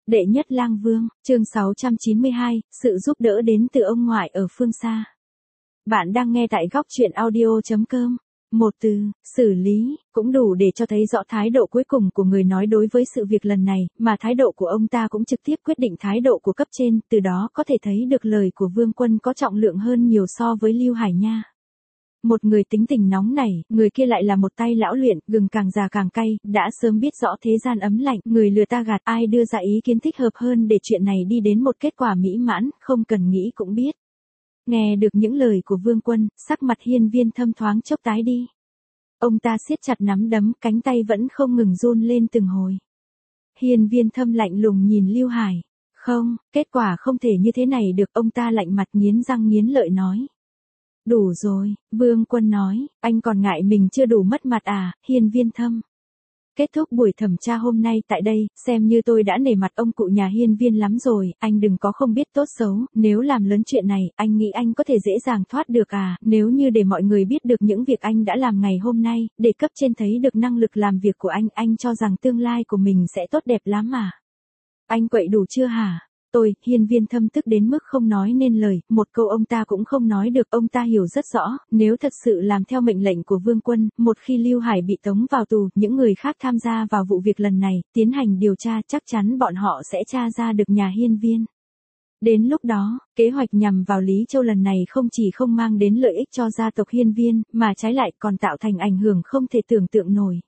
Đệ nhất lang vương, chương 692, sự giúp đỡ đến từ ông ngoại ở phương xa. Bạn đang nghe tại góc truyện audio.com. Một từ, xử lý, cũng đủ để cho thấy rõ thái độ cuối cùng của người nói đối với sự việc lần này, mà thái độ của ông ta cũng trực tiếp quyết định thái độ của cấp trên, từ đó có thể thấy được lời của Vương Quân có trọng lượng hơn nhiều so với Lưu Hải Nha. Một người tính tình nóng nảy, người kia lại là một tay lão luyện, gừng càng già càng cay, đã sớm biết rõ thế gian ấm lạnh, người lừa ta gạt, ai đưa ra ý kiến thích hợp hơn để chuyện này đi đến một kết quả mỹ mãn, không cần nghĩ cũng biết. Nghe được những lời của Vương Quân, sắc mặt Hiên Viên Thâm thoáng chốc tái đi. Ông ta siết chặt nắm đấm, cánh tay vẫn không ngừng run lên từng hồi. Hiên Viên Thâm lạnh lùng nhìn Lưu Hải. Không, kết quả không thể như thế này được, ông ta lạnh mặt nghiến răng nghiến lợi nói. Đủ rồi, Vương Quân nói, anh còn ngại mình chưa đủ mất mặt à, Hiên Viên Thâm. Kết thúc buổi thẩm tra hôm nay tại đây, xem như tôi đã nể mặt ông cụ nhà Hiên Viên lắm rồi, anh đừng có không biết tốt xấu, nếu làm lớn chuyện này, anh nghĩ anh có thể dễ dàng thoát được à, nếu như để mọi người biết được những việc anh đã làm ngày hôm nay, để cấp trên thấy được năng lực làm việc của anh cho rằng tương lai của mình sẽ tốt đẹp lắm à. Anh quậy đủ chưa hả? Hiên Viên Thâm tức đến mức không nói nên lời, một câu ông ta cũng không nói được, ông ta hiểu rất rõ, nếu thật sự làm theo mệnh lệnh của Vương Quân, một khi Lưu Hải bị tống vào tù, những người khác tham gia vào vụ việc lần này, tiến hành điều tra chắc chắn bọn họ sẽ tra ra được nhà Hiên Viên. Đến lúc đó, kế hoạch nhằm vào Lý Châu lần này không chỉ không mang đến lợi ích cho gia tộc Hiên Viên, mà trái lại còn tạo thành ảnh hưởng không thể tưởng tượng nổi.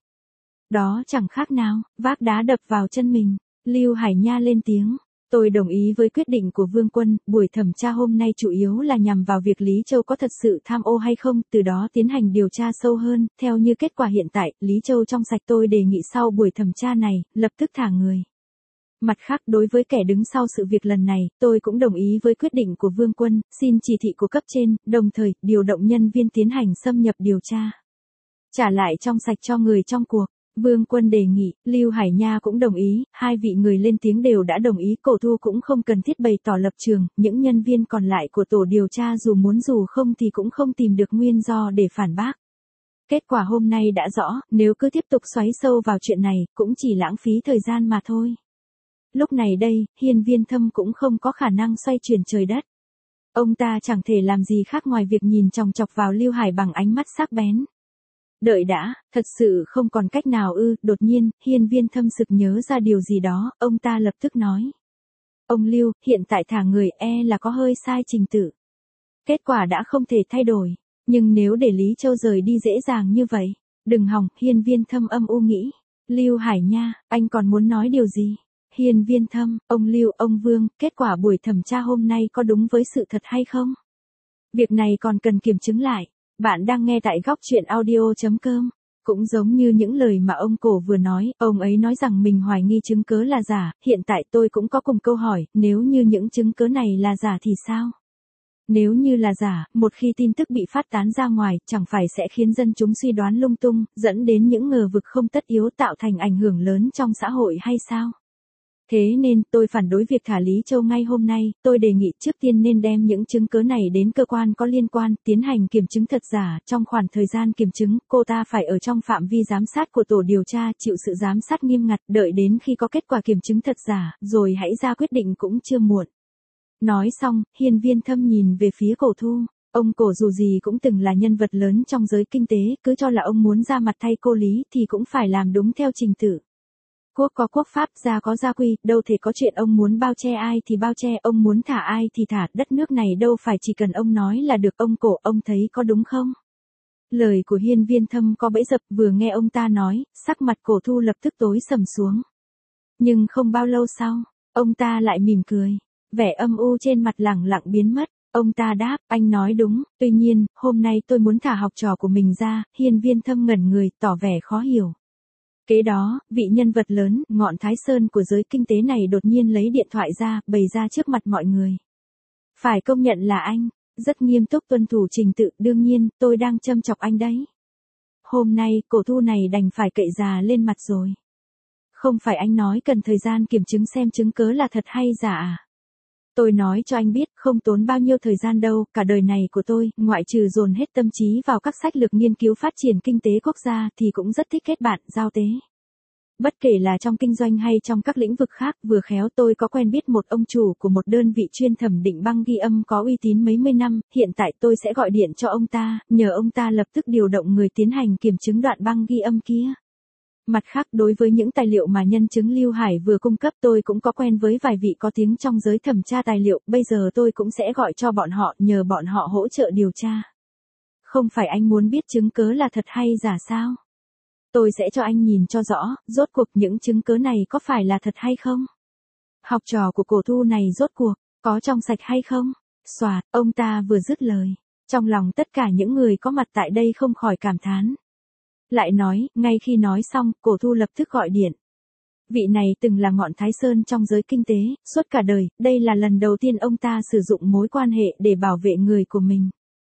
Đó chẳng khác nào, vác đá đập vào chân mình. Lưu Hải Nha lên tiếng. Tôi đồng ý với quyết định của Vương Quân, buổi thẩm tra hôm nay chủ yếu là nhằm vào việc Lý Châu có thật sự tham ô hay không, từ đó tiến hành điều tra sâu hơn, theo như kết quả hiện tại, Lý Châu trong sạch, tôi đề nghị sau buổi thẩm tra này, lập tức thả người. Mặt khác, đối với kẻ đứng sau sự việc lần này, tôi cũng đồng ý với quyết định của Vương Quân, xin chỉ thị của cấp trên, đồng thời, điều động nhân viên tiến hành xâm nhập điều tra. Trả lại trong sạch cho người trong cuộc. Vương Quân đề nghị, Lưu Hải Nha cũng đồng ý, hai vị người lên tiếng đều đã đồng ý, Cổ Thu cũng không cần thiết bày tỏ lập trường, những nhân viên còn lại của tổ điều tra dù muốn dù không thì cũng không tìm được nguyên do để phản bác. Kết quả hôm nay đã rõ, nếu cứ tiếp tục xoáy sâu vào chuyện này, cũng chỉ lãng phí thời gian mà thôi. Lúc này đây, Hiên Viên Thâm cũng không có khả năng xoay chuyển trời đất. Ông ta chẳng thể làm gì khác ngoài việc nhìn chòng chọc vào Lưu Hải bằng ánh mắt sắc bén. Đợi đã, thật sự không còn cách nào ư, đột nhiên, Hiên Viên Thâm sực nhớ ra điều gì đó, ông ta lập tức nói. Ông Lưu, hiện tại thả người là có hơi sai trình tự. Kết quả đã không thể thay đổi, nhưng nếu để Lý Châu rời đi dễ dàng như vậy, đừng hòng, Hiên Viên Thâm âm u nghĩ. Lưu Hải Nha, anh còn muốn nói điều gì? Hiên Viên Thâm, ông Lưu, ông Vương, kết quả buổi thẩm tra hôm nay có đúng với sự thật hay không? Việc này còn cần kiểm chứng lại. Bạn đang nghe tại góc truyện audio.com. Cũng giống như những lời mà ông Cổ vừa nói, ông ấy nói rằng mình hoài nghi chứng cớ là giả, hiện tại tôi cũng có cùng câu hỏi, nếu như những chứng cớ này là giả thì sao? Nếu như là giả, một khi tin tức bị phát tán ra ngoài, chẳng phải sẽ khiến dân chúng suy đoán lung tung, dẫn đến những ngờ vực không tất yếu tạo thành ảnh hưởng lớn trong xã hội hay sao? Thế nên, tôi phản đối việc thả Lý Châu ngay hôm nay, tôi đề nghị trước tiên nên đem những chứng cứ này đến cơ quan có liên quan, tiến hành kiểm chứng thật giả, trong khoảng thời gian kiểm chứng, cô ta phải ở trong phạm vi giám sát của tổ điều tra, chịu sự giám sát nghiêm ngặt, đợi đến khi có kết quả kiểm chứng thật giả, rồi hãy ra quyết định cũng chưa muộn. Nói xong, Hiên Viên Thâm nhìn về phía Cổ Thu. Ông Cổ dù gì cũng từng là nhân vật lớn trong giới kinh tế, cứ cho là ông muốn ra mặt thay cô Lý thì cũng phải làm đúng theo trình tự. Quốc có quốc pháp, gia có gia quy, đâu thể có chuyện ông muốn bao che ai thì bao che, ông muốn thả ai thì thả, đất nước này đâu phải chỉ cần ông nói là được. Ông Cổ, ông thấy có đúng không? Lời của Hiên Viên Thâm có bẫy dập, vừa nghe ông ta nói, sắc mặt Cổ Thu lập tức tối sầm xuống. Nhưng không bao lâu sau, ông ta lại mỉm cười, vẻ âm u trên mặt lẳng lặng biến mất. Ông ta đáp, anh nói đúng, tuy nhiên, hôm nay tôi muốn thả học trò của mình ra. Hiên Viên Thâm ngẩn người, tỏ vẻ khó hiểu. Kế đó, vị nhân vật lớn, ngọn Thái Sơn của giới kinh tế này đột nhiên lấy điện thoại ra, bày ra trước mặt mọi người. Phải công nhận là anh, rất nghiêm túc tuân thủ trình tự, đương nhiên, tôi đang châm chọc anh đấy. Hôm nay, Cổ Thu này đành phải cậy già lên mặt rồi. Không phải anh nói cần thời gian kiểm chứng xem chứng cớ là thật hay giả à? Tôi nói cho anh biết, không tốn bao nhiêu thời gian đâu, cả đời này của tôi, ngoại trừ dồn hết tâm trí vào các sách lược nghiên cứu phát triển kinh tế quốc gia thì cũng rất thích kết bạn, giao tế. Bất kể là trong kinh doanh hay trong các lĩnh vực khác, vừa khéo tôi có quen biết một ông chủ của một đơn vị chuyên thẩm định băng ghi âm có uy tín mấy mươi năm, hiện tại tôi sẽ gọi điện cho ông ta, nhờ ông ta lập tức điều động người tiến hành kiểm chứng đoạn băng ghi âm kia. Mặt khác, đối với những tài liệu mà nhân chứng Lưu Hải vừa cung cấp, tôi cũng có quen với vài vị có tiếng trong giới thẩm tra tài liệu, bây giờ tôi cũng sẽ gọi cho bọn họ, nhờ bọn họ hỗ trợ điều tra. Không phải anh muốn biết chứng cớ là thật hay giả sao? Tôi sẽ cho anh nhìn cho rõ, rốt cuộc những chứng cớ này có phải là thật hay không? Học trò của Cổ Thu này rốt cuộc, có trong sạch hay không? Xoạt, ông ta vừa dứt lời. Trong lòng tất cả những người có mặt tại đây không khỏi cảm thán. Lại nói, ngay khi nói xong, Cổ Thu lập tức gọi điện. Vị này từng là ngọn Thái Sơn trong giới kinh tế, suốt cả đời, đây là lần đầu tiên ông ta sử dụng mối quan hệ để bảo vệ người của mình.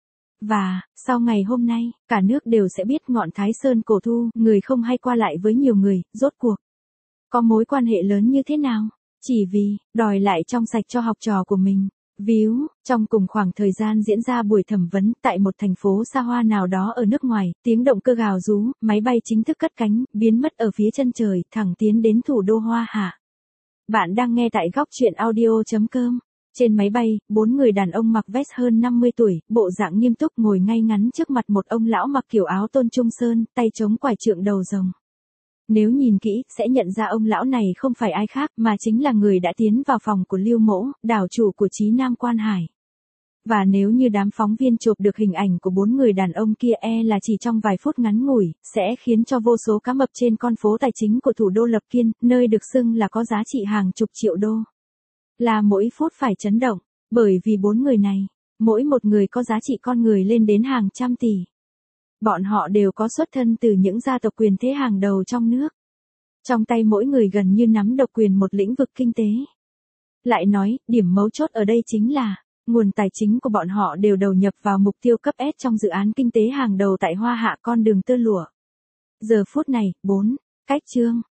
Và, sau ngày hôm nay, cả nước đều sẽ biết ngọn Thái Sơn Cổ Thu, người không hay qua lại với nhiều người, rốt cuộc có mối quan hệ lớn như thế nào, chỉ vì đòi lại trong sạch cho học trò của mình. Víu, trong cùng khoảng thời gian diễn ra buổi thẩm vấn tại một thành phố xa hoa nào đó ở nước ngoài, tiếng động cơ gào rú, máy bay chính thức cất cánh, biến mất ở phía chân trời, thẳng tiến đến thủ đô Hoa Hạ. Bạn đang nghe tại góc truyện audio.com. Trên máy bay, 4 người đàn ông mặc vest hơn 50 tuổi, bộ dạng nghiêm túc ngồi ngay ngắn trước mặt một ông lão mặc kiểu áo tôn trung sơn, tay chống quải trượng đầu rồng. Nếu nhìn kỹ, sẽ nhận ra ông lão này không phải ai khác, mà chính là người đã tiến vào phòng của Lưu Mỗ, đảo chủ của Chí Nam Quan Hải. Và nếu như đám phóng viên chụp được hình ảnh của 4 người đàn ông kia là chỉ trong vài phút ngắn ngủi, sẽ khiến cho vô số cá mập trên con phố tài chính của thủ đô Lập Kiên, nơi được xưng là có giá trị hàng chục triệu đô. Là mỗi phút phải chấn động, bởi vì 4 người này, mỗi một người có giá trị con người lên đến hàng trăm tỷ. Bọn họ đều có xuất thân từ những gia tộc quyền thế hàng đầu trong nước. Trong tay mỗi người gần như nắm độc quyền một lĩnh vực kinh tế. Lại nói, điểm mấu chốt ở đây chính là, nguồn tài chính của bọn họ đều đầu nhập vào mục tiêu cấp S trong dự án kinh tế hàng đầu tại Hoa Hạ, con đường tơ lụa. Giờ phút này, 4. Cách chương,